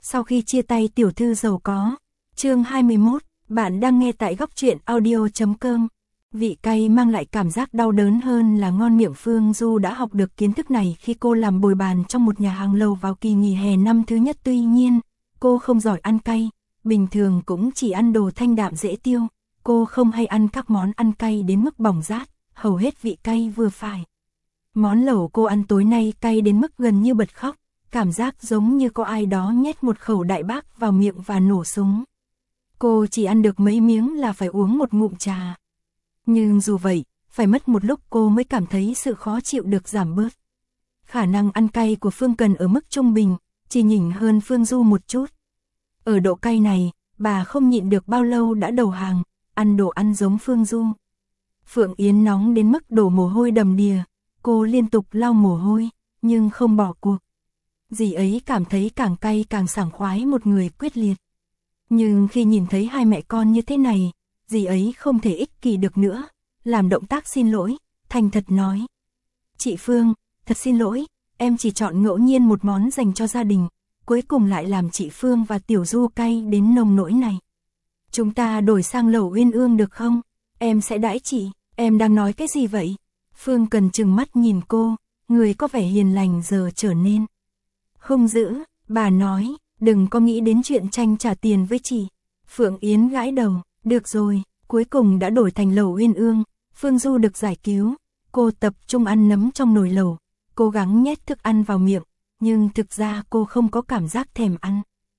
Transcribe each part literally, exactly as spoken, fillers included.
Sau khi chia tay tiểu thư giàu có. Chương hai mươi mốt, bạn đang nghe tại góc truyện audio chấm com. Vị cay mang lại cảm giác đau đớn hơn là ngon miệng. Phương Du đã học được kiến thức này khi cô làm bồi bàn trong một nhà hàng lầu vào kỳ nghỉ hè năm thứ nhất. Tuy nhiên, cô không giỏi ăn cay, bình thường cũng chỉ ăn đồ thanh đạm dễ tiêu. Cô không hay ăn các món ăn cay đến mức bỏng rát, hầu hết vị cay vừa phải. Món lẩu cô ăn tối nay cay đến mức gần như bật khóc, cảm giác giống như có ai đó nhét một khẩu đại bác vào miệng và nổ súng. Cô chỉ ăn được mấy miếng là phải uống một ngụm trà. Nhưng dù vậy, phải mất một lúc cô mới cảm thấy sự khó chịu được giảm bớt. Khả năng ăn cay của Phương Cần ở mức trung bình, chỉ nhỉnh hơn Phương Du một chút. Ở độ cay này, bà không nhịn được bao lâu đã đầu hàng, ăn đồ ăn giống Phương Du. Phượng Yến nóng đến mức đổ mồ hôi đầm đìa, cô liên tục lau mồ hôi, nhưng không bỏ cuộc. Dì ấy cảm thấy càng cay càng sảng khoái, một người quyết liệt. Nhưng khi nhìn thấy hai mẹ con như thế này, dì ấy không thể ích kỷ được nữa, làm động tác xin lỗi, thành thật nói. Chị Phương, thật xin lỗi, em chỉ chọn ngẫu nhiên một món dành cho gia đình, cuối cùng lại làm chị Phương và Tiểu Du cay đến nồng nỗi này. Chúng ta đổi sang lẩu uyên ương được không? Em sẽ đãi chị, em đang nói cái gì vậy? Phương Cần trừng mắt nhìn cô, người có vẻ hiền lành giờ trở nên hung dữ. Bà nói, đừng có nghĩ đến chuyện tranh trả tiền với chị. Phượng Yến gãi đầu, được rồi, cuối cùng đã đổi thành lẩu uyên ương. Phương Du được giải cứu, cô tập trung ăn nấm trong nồi lẩu, cố gắng nhét thức ăn vào miệng, nhưng thực ra cô không có cảm giác thèm ăn.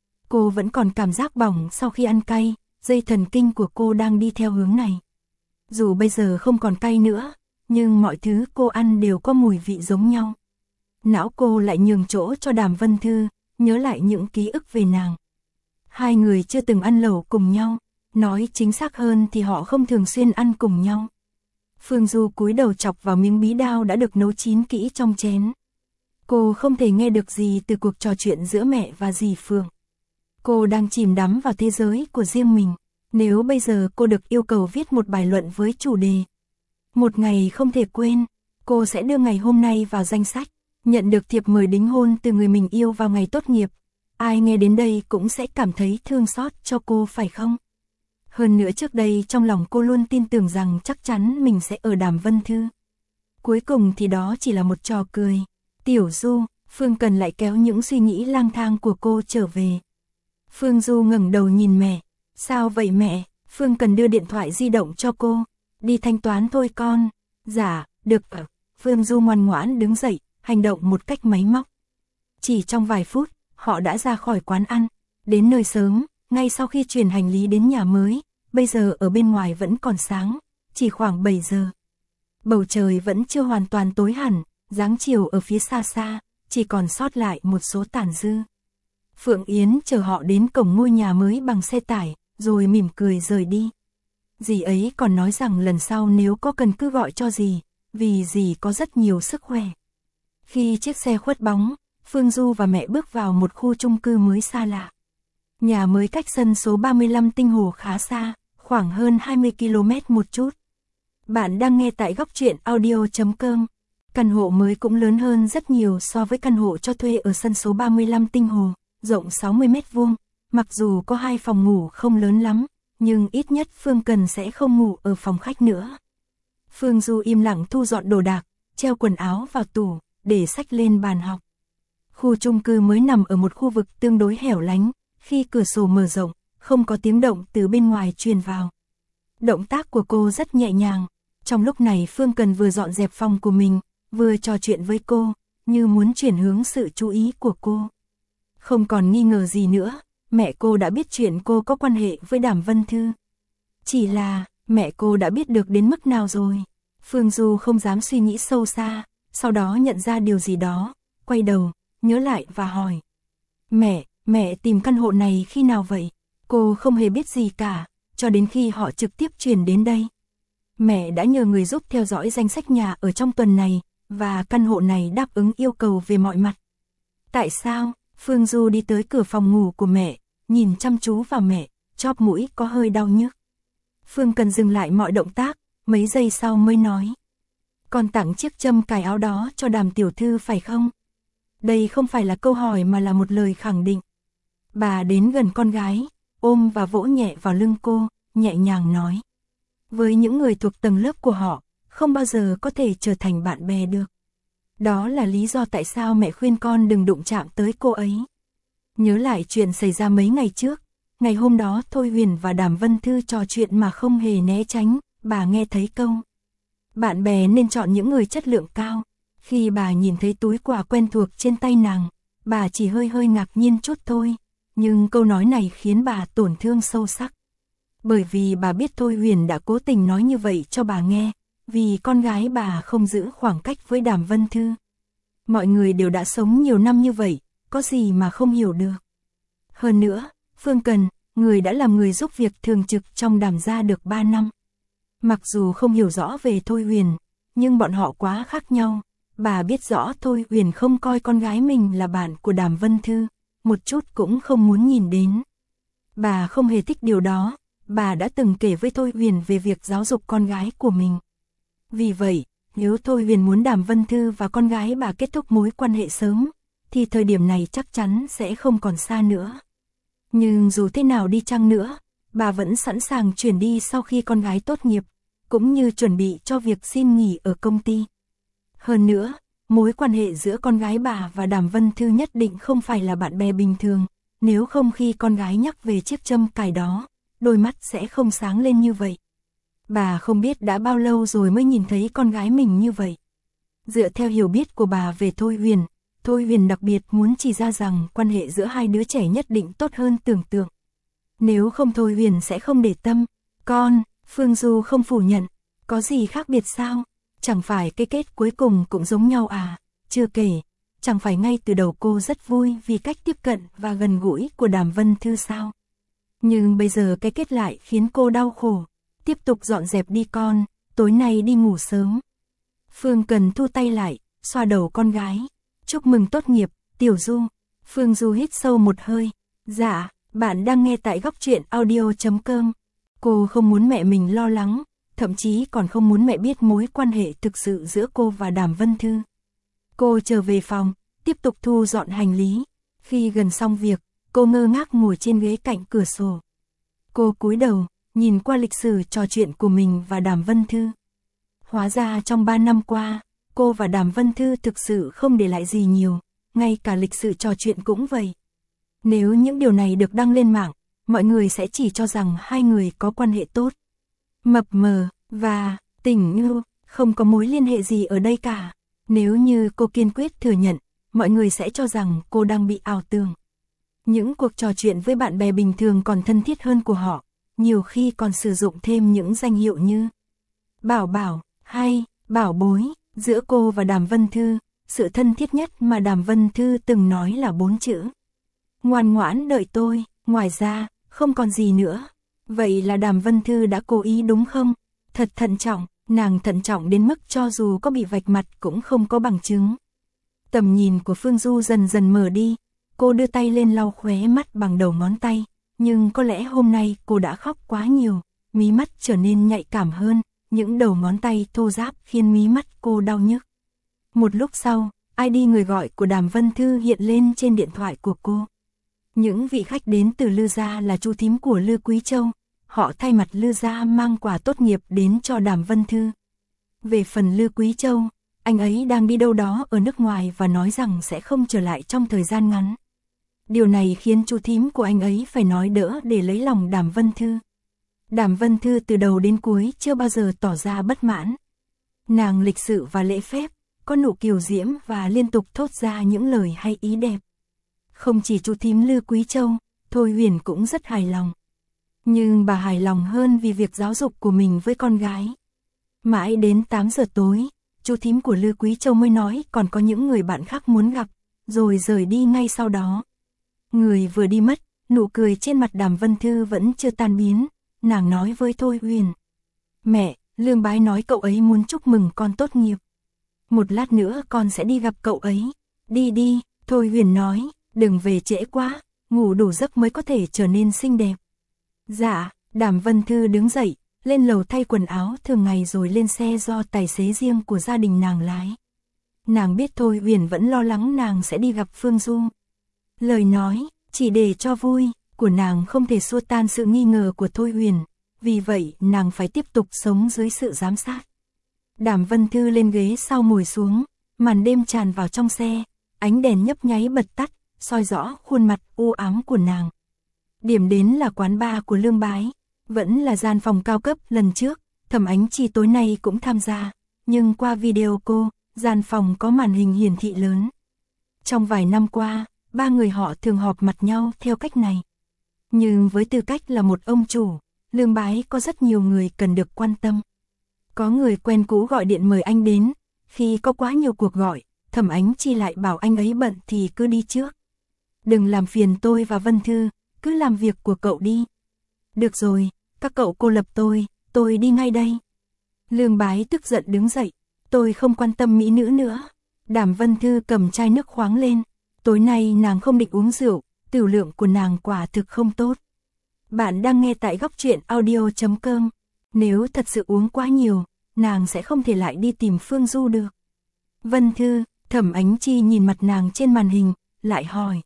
Cô vẫn còn cảm giác bỏng sau khi ăn cay, dây thần kinh của cô đang đi theo hướng này. Dù bây giờ không còn cay nữa, nhưng mọi thứ cô ăn đều có mùi vị giống nhau. Não cô lại nhường chỗ cho Đàm Vân Thư, nhớ lại những ký ức về nàng. Hai người chưa từng ăn lẩu cùng nhau, nói chính xác hơn thì họ không thường xuyên ăn cùng nhau. Phương Du cúi đầu chọc vào miếng bí đao đã được nấu chín kỹ trong chén. Cô không thể nghe được gì từ cuộc trò chuyện giữa mẹ và dì Phương. Cô đang chìm đắm vào thế giới của riêng mình. Nếu bây giờ cô được yêu cầu viết một bài luận với chủ đề một ngày không thể quên, cô sẽ đưa ngày hôm nay vào danh sách. Nhận được thiệp mời đính hôn từ người mình yêu vào ngày tốt nghiệp. Ai nghe đến đây cũng sẽ cảm thấy thương xót cho cô phải không? Hơn nữa trước đây trong lòng cô luôn tin tưởng rằng chắc chắn mình sẽ ở Đàm Vân Thư. Cuối cùng thì đó chỉ là một trò cười. Tiểu Du, Phương Cần lại kéo những suy nghĩ lang thang của cô trở về. Phương Du ngẩng đầu nhìn mẹ. Sao vậy mẹ? Phương Cần đưa điện thoại di động cho cô. Đi thanh toán thôi con. Dạ, được ạ. Phương Du ngoan ngoãn đứng dậy, hành động một cách máy móc. Chỉ trong vài phút, họ đã ra khỏi quán ăn, đến nơi sớm, ngay sau khi chuyển hành lý đến nhà mới. Bây giờ ở bên ngoài vẫn còn sáng, chỉ khoảng bảy giờ. Bầu trời vẫn chưa hoàn toàn tối hẳn, dáng chiều ở phía xa xa, chỉ còn sót lại một số tàn dư. Phượng Yến chờ họ đến cổng ngôi nhà mới bằng xe tải, rồi mỉm cười rời đi. Dì ấy còn nói rằng lần sau nếu có cần cứ gọi cho dì, vì dì có rất nhiều sức khỏe. Khi chiếc xe khuất bóng, Phương Du và mẹ bước vào một khu chung cư mới xa lạ. Nhà mới cách sân số ba mươi lăm Tinh Hồ khá xa, khoảng hơn hai mươi ki lô mét một chút. Bạn đang nghe tại góc truyện audio chấm com. Căn hộ mới cũng lớn hơn rất nhiều so với căn hộ cho thuê ở sân số ba mươi lăm Tinh Hồ, rộng sáu mươi mét vuông. Mặc dù có hai phòng ngủ không lớn lắm, nhưng ít nhất Phương Cần sẽ không ngủ ở phòng khách nữa. Phương Du im lặng thu dọn đồ đạc, treo quần áo vào tủ, để sách lên bàn học. Khu chung cư mới nằm ở một khu vực tương đối hẻo lánh, khi cửa sổ mở rộng, không có tiếng động từ bên ngoài truyền vào. Động tác của cô rất nhẹ nhàng. Trong lúc này Phương Cần vừa dọn dẹp phòng của mình, vừa trò chuyện với cô, như muốn chuyển hướng sự chú ý của cô. Không còn nghi ngờ gì nữa, mẹ cô đã biết chuyện cô có quan hệ với Đàm Vân Thư. Chỉ là, mẹ cô đã biết được đến mức nào rồi? Phương Du không dám suy nghĩ sâu xa, sau đó nhận ra điều gì đó, quay đầu, nhớ lại và hỏi. Mẹ, mẹ tìm căn hộ này khi nào vậy? Cô không hề biết gì cả, cho đến khi họ trực tiếp chuyển đến đây. Mẹ đã nhờ người giúp theo dõi danh sách nhà ở trong tuần này, và căn hộ này đáp ứng yêu cầu về mọi mặt. Tại sao? Phương Du đi tới cửa phòng ngủ của mẹ, nhìn chăm chú vào mẹ, chóp mũi có hơi đau nhức. Phương Cần dừng lại mọi động tác, mấy giây sau mới nói. Con tặng chiếc châm cài áo đó cho Đàm tiểu thư phải không? Đây không phải là câu hỏi mà là một lời khẳng định. Bà đến gần con gái, ôm và vỗ nhẹ vào lưng cô, nhẹ nhàng nói. Với những người thuộc tầng lớp của họ, không bao giờ có thể trở thành bạn bè được. Đó là lý do tại sao mẹ khuyên con đừng đụng chạm tới cô ấy. Nhớ lại chuyện xảy ra mấy ngày trước, ngày hôm đó Thôi Huyền và Đàm Vân Thư trò chuyện mà không hề né tránh, bà nghe thấy câu. Bạn bè nên chọn những người chất lượng cao. Khi bà nhìn thấy túi quà quen thuộc trên tay nàng, bà chỉ hơi hơi ngạc nhiên chút thôi, nhưng câu nói này khiến bà tổn thương sâu sắc. Bởi vì bà biết Thôi Huyền đã cố tình nói như vậy cho bà nghe, vì con gái bà không giữ khoảng cách với Đàm Vân Thư. Mọi người đều đã sống nhiều năm như vậy, có gì mà không hiểu được. Hơn nữa, Phương Cần, người đã làm người giúp việc thường trực trong Đàm gia được ba năm. Mặc dù không hiểu rõ về Thôi Huyền, nhưng bọn họ quá khác nhau. Bà biết rõ Thôi Huyền không coi con gái mình là bạn của Đàm Vân Thư, một chút cũng không muốn nhìn đến. Bà không hề thích điều đó, bà đã từng kể với Thôi Huyền về việc giáo dục con gái của mình. Vì vậy, nếu Thôi Huyền muốn Đàm Vân Thư và con gái bà kết thúc mối quan hệ sớm, thì thời điểm này chắc chắn sẽ không còn xa nữa. Nhưng dù thế nào đi chăng nữa, bà vẫn sẵn sàng chuyển đi sau khi con gái tốt nghiệp, cũng như chuẩn bị cho việc xin nghỉ ở công ty. Hơn nữa, mối quan hệ giữa con gái bà và Đàm Vân Thư nhất định không phải là bạn bè bình thường, nếu không khi con gái nhắc về chiếc châm cài đó, đôi mắt sẽ không sáng lên như vậy. Bà không biết đã bao lâu rồi mới nhìn thấy con gái mình như vậy. Dựa theo hiểu biết của bà về Thôi Huyền, Thôi Huyền đặc biệt muốn chỉ ra rằng quan hệ giữa hai đứa trẻ nhất định tốt hơn tưởng tượng. Nếu không Thôi Huyền sẽ không để tâm. Con, Phương Du không phủ nhận, có gì khác biệt sao? Chẳng phải cái kết cuối cùng cũng giống nhau à? Chưa kể, chẳng phải ngay từ đầu cô rất vui vì cách tiếp cận và gần gũi của Đàm Vân Thư sao? Nhưng bây giờ cái kết lại khiến cô đau khổ. Tiếp tục dọn dẹp đi con, tối nay đi ngủ sớm. Phương Cần thu tay lại, xoa đầu con gái. Chúc mừng tốt nghiệp, Tiểu Du. Phương Du hít sâu một hơi. Dạ, bạn đang nghe tại góc truyện audio chấm com. Cô không muốn mẹ mình lo lắng, thậm chí còn không muốn mẹ biết mối quan hệ thực sự giữa cô và Đàm Vân Thư. Cô trở về phòng, tiếp tục thu dọn hành lý. Khi gần xong việc, cô ngơ ngác ngồi trên ghế cạnh cửa sổ. Cô cúi đầu, nhìn qua lịch sử trò chuyện của mình và Đàm Vân Thư. Hóa ra trong ba năm qua, cô và Đàm Vân Thư thực sự không để lại gì nhiều, ngay cả lịch sử trò chuyện cũng vậy. Nếu những điều này được đăng lên mạng, mọi người sẽ chỉ cho rằng hai người có quan hệ tốt, mập mờ, và tình yêu, không có mối liên hệ gì ở đây cả. Nếu như cô kiên quyết thừa nhận, mọi người sẽ cho rằng cô đang bị ảo tưởng. Những cuộc trò chuyện với bạn bè bình thường còn thân thiết hơn của họ, nhiều khi còn sử dụng thêm những danh hiệu như Bảo Bảo hay Bảo Bối. Giữa cô và Đàm Vân Thư, sự thân thiết nhất mà Đàm Vân Thư từng nói là bốn chữ. Ngoan ngoãn đợi tôi, ngoài ra, không còn gì nữa. Vậy là Đàm Vân Thư đã cố ý đúng không? Thật thận trọng, nàng thận trọng đến mức cho dù có bị vạch mặt cũng không có bằng chứng. Tầm nhìn của Phương Du dần dần mở đi, cô đưa tay lên lau khóe mắt bằng đầu ngón tay, nhưng có lẽ hôm nay cô đã khóc quá nhiều, mí mắt trở nên nhạy cảm hơn, những đầu ngón tay thô ráp khiến mí mắt cô đau nhức. Một lúc sau, i đê người gọi của Đàm Vân Thư hiện lên trên điện thoại của cô. Những vị khách đến từ Lư gia là chu thím của Lư Quý Châu, họ thay mặt Lư gia mang quà tốt nghiệp đến cho Đàm Vân Thư. Về phần Lư Quý Châu, anh ấy đang đi đâu đó ở nước ngoài và nói rằng sẽ không trở lại trong thời gian ngắn. Điều này khiến chu thím của anh ấy phải nói đỡ để lấy lòng Đàm Vân Thư. Đàm Vân Thư từ đầu đến cuối chưa bao giờ tỏ ra bất mãn. Nàng lịch sự và lễ phép, có nụ kiều diễm và liên tục thốt ra những lời hay ý đẹp. Không chỉ chu thím Lư Quý Châu, Thôi Huyền cũng rất hài lòng. Nhưng bà hài lòng hơn vì việc giáo dục của mình với con gái. Mãi đến tám giờ tối, chu thím của Lư Quý Châu mới nói còn có những người bạn khác muốn gặp, rồi rời đi ngay sau đó. Người vừa đi mất, nụ cười trên mặt Đàm Vân Thư vẫn chưa tan biến, nàng nói với Thôi Huyền. Mẹ, Lương Bái nói cậu ấy muốn chúc mừng con tốt nghiệp. Một lát nữa con sẽ đi gặp cậu ấy. Đi đi, Thôi Huyền nói, đừng về trễ quá, ngủ đủ giấc mới có thể trở nên xinh đẹp. Dạ, Đàm Vân Thư đứng dậy, lên lầu thay quần áo thường ngày rồi lên xe do tài xế riêng của gia đình nàng lái. Nàng biết Thôi Huyền vẫn lo lắng nàng sẽ đi gặp Phương Du. Lời nói, Chỉ để cho vui, của nàng không thể xua tan sự nghi ngờ của Thôi Huyền, vì vậy nàng phải tiếp tục sống dưới sự giám sát. Đàm Vân Thư lên ghế sau ngồi xuống, màn đêm tràn vào trong xe, ánh đèn nhấp nháy bật tắt, soi rõ khuôn mặt u ám của nàng. Điểm đến là quán bar của Lương Bái, vẫn là gian phòng cao cấp lần trước, Thẩm Ánh Chi tối nay cũng tham gia, nhưng qua video cô, gian phòng có màn hình hiển thị lớn. Trong vài năm qua, ba người họ thường họp mặt nhau theo cách này. Nhưng với tư cách là một ông chủ, Lương Bái có rất nhiều người cần được quan tâm. Có người quen cũ gọi điện mời anh đến, khi có quá nhiều cuộc gọi, Thẩm Ánh Chi lại bảo anh ấy bận thì cứ đi trước. Đừng làm phiền tôi và Vân Thư, cứ làm việc của cậu đi. Được rồi, các cậu cô lập tôi, tôi đi ngay đây. Lương Bái tức giận đứng dậy, tôi không quan tâm mỹ nữ nữa. Đàm Vân Thư cầm chai nước khoáng lên, tối nay nàng không định uống rượu, tiểu lượng của nàng quả thực không tốt. Bạn đang nghe tại góc truyện audio chấm com. Nếu thật sự uống quá nhiều, nàng sẽ không thể lại đi tìm Phương Du được. Vân Thư, Thẩm Ánh Chi nhìn mặt nàng trên màn hình, lại hỏi.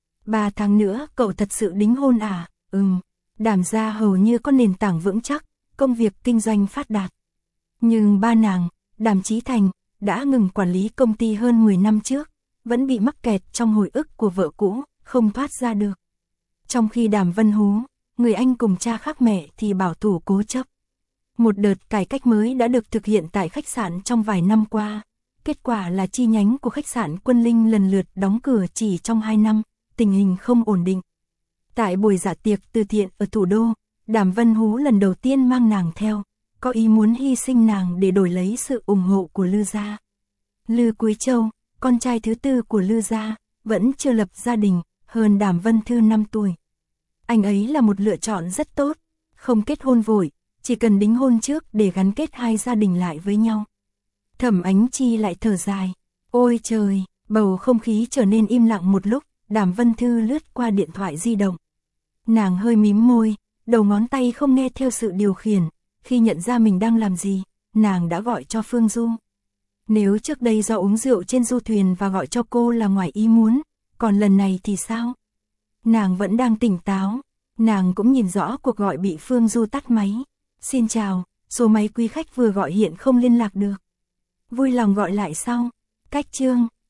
Ba tháng nữa cậu thật sự đính hôn à? Ừm, Đàm gia hầu như có nền tảng vững chắc, công việc kinh doanh phát đạt. Nhưng ba nàng, Đàm Chí Thành, đã ngừng quản lý công ty hơn mười năm trước, vẫn bị mắc kẹt trong hồi ức của vợ cũ, không thoát ra được. Trong khi Đàm Vân Hú, người anh cùng cha khác mẹ thì bảo thủ cố chấp. Một đợt cải cách mới đã được thực hiện tại khách sạn trong vài năm qua. Kết quả là chi nhánh của khách sạn Quân Linh lần lượt đóng cửa chỉ trong hai năm, tình hình không ổn định. Tại buổi dạ tiệc từ thiện ở thủ đô, Đàm Vân Hú lần đầu tiên mang nàng theo, có ý muốn hy sinh nàng để đổi lấy sự ủng hộ của Lư gia. Lư Quý Châu, con trai thứ tư của Lư gia, vẫn chưa lập gia đình, hơn Đàm Vân Thư năm tuổi. Anh ấy là một lựa chọn rất tốt, không kết hôn vội, chỉ cần đính hôn trước để gắn kết hai gia đình lại với nhau. Thẩm Ánh Chi lại thở dài. Ôi trời, bầu không khí trở nên im lặng một lúc, Đàm Vân Thư lướt qua điện thoại di động. Nàng hơi mím môi, đầu ngón tay không nghe theo sự điều khiển, khi nhận ra mình đang làm gì, nàng đã gọi cho Phương Du. Nếu trước đây do uống rượu trên du thuyền và gọi cho cô là ngoài ý muốn, còn lần này thì sao? Nàng vẫn đang tỉnh táo, nàng cũng nhìn rõ cuộc gọi bị Phương Du tắt máy. Xin chào, số máy quý khách vừa gọi hiện không liên lạc được. Vui lòng gọi lại sau. Cách chương